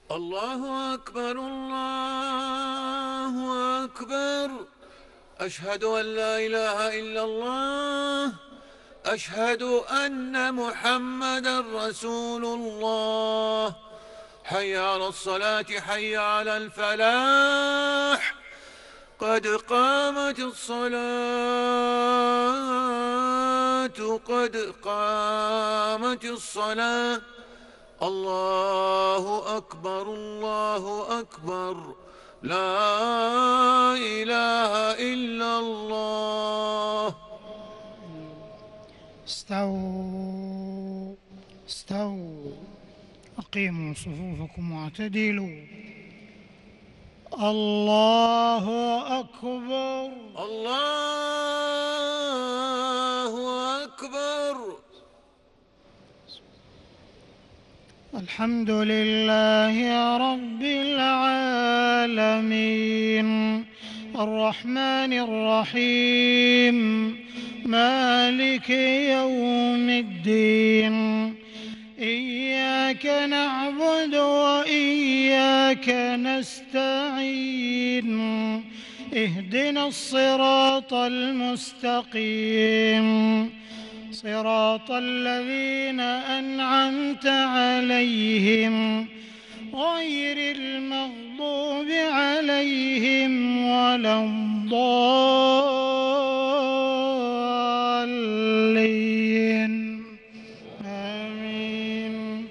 الله أكبر الله أكبر. أشهد أن لا إله إلا الله. أشهد أن محمدا رسول الله. حي على الصلاة حي على الفلاح. قد قامت الصلاة قد قامت الصلاة. الله أكبر الله أكبر. لا إله إلا الله. استووا استووا، أقيموا صفوفكم واعتدلوا. الله أكبر الله أكبر. الحمد لله رب العالمين، الرحمن الرحيم، مالك يوم الدين. إياك نعبد وإياك نستعين، اهدنا الصراط المستقيم، صراط الذين أنعمت عليهم غير المغضوب عليهم ولا الضالين. آمين.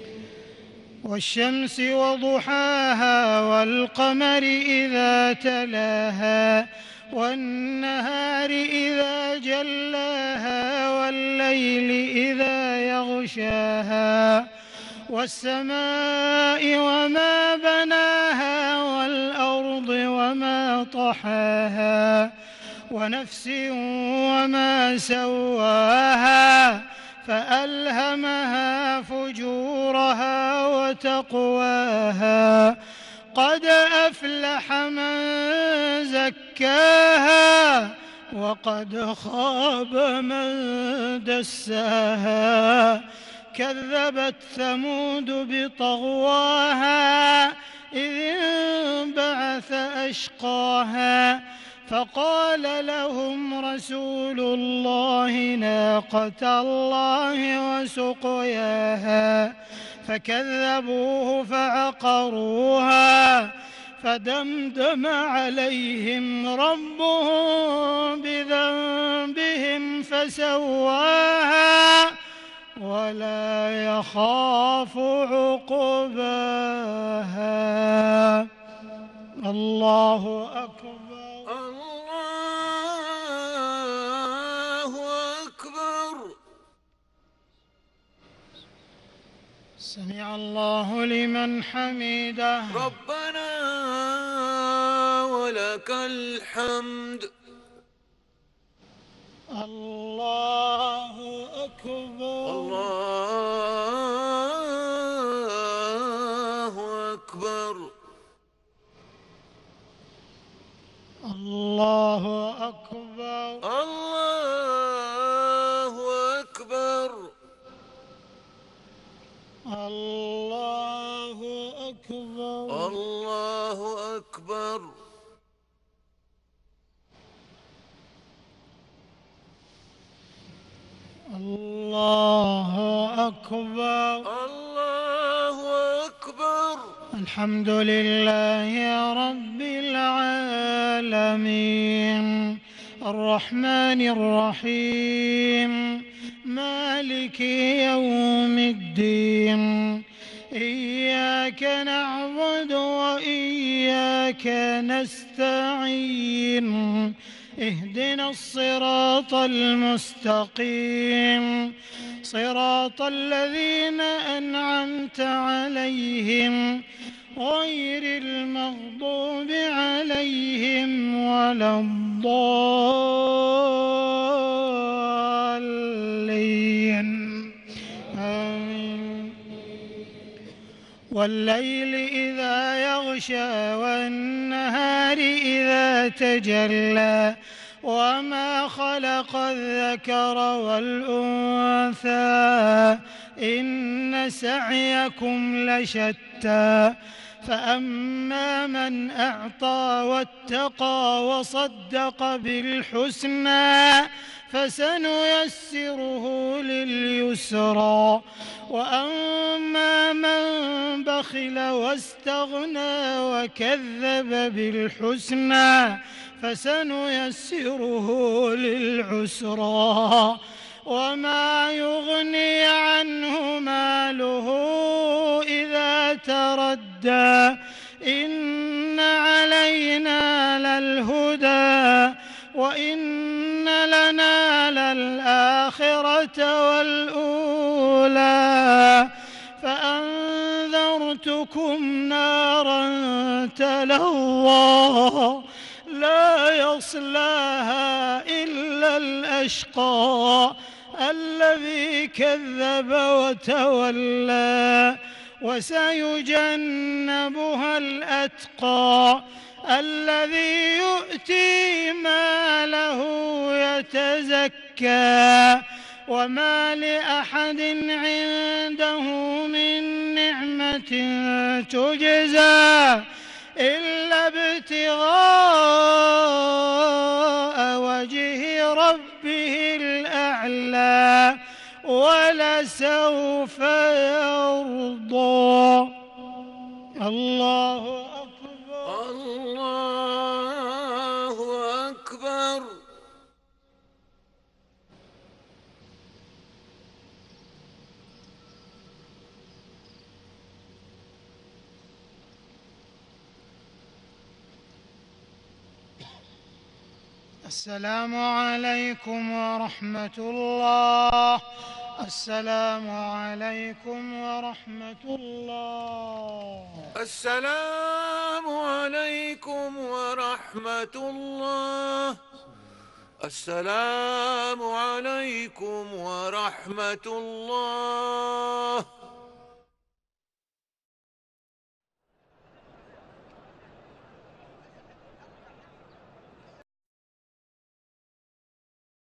والشمس وضحاها والقمر إذا تلاها والنهار إذا جلاها والليل إذا يغشاها والسماء وما بناها والأرض وما طحاها ونفس وما سواها فألهمها فجورها وتقواها. قد أفلح من زكاها وقد خاب من دساها. كذبت ثمود بطغواها إذ انبعث أشقاها فقال لهم رسول الله ناقة الله وسقياها فكذبوه فعقروها فدمدم عليهم ربهم بذنبهم فسواها ولا يخاف عقباها. الله أكبر الله أكبر. سمع الله لمن حمده. ربنا ولك الحمد. الله أكبر الله أكبر. الله أكبر الله أكبر. الله أكبر الله أكبر. الله أكبر. الله أكبر. الحمد لله رب العالمين، الرحمن الرحيم، مالك يوم الدين. إياك نعبد وإياك نستعين، اهدنا الصراط المستقيم، صراط الذين أنعمت عليهم غير المغضوب عليهم ولا الضالين. آمين. والليل إذا يغشى والنهار إذا تجلى وما خلق الذكر والأنثى إن سعيكم لشتى فأما من أعطى واتقى وصدق بالحسنى فسنيسره لليسرى وأما من بخل واستغنى وكذب بالحسنى فسنيسره للعسرى وما يغني عنه ماله إذا تردى إن علينا للهدى وإن لنا للآخرة والأولى فأنذرتكم نارا تلظى لا يصلاها إلا الأشقى الذي كذب وتولى وسيجنبها الأتقى الذي يؤتي ماله يتزكى وما لأحد عنده من نعمة تجزى إلا ابتغاء وجه ربه الأعلى ولسوف يرضى. الله أكبر. الله أكبر. السلام عليكم ورحمة الله. السلام عليكم ورحمة الله. السلام عليكم ورحمة الله. السلام عليكم ورحمة الله.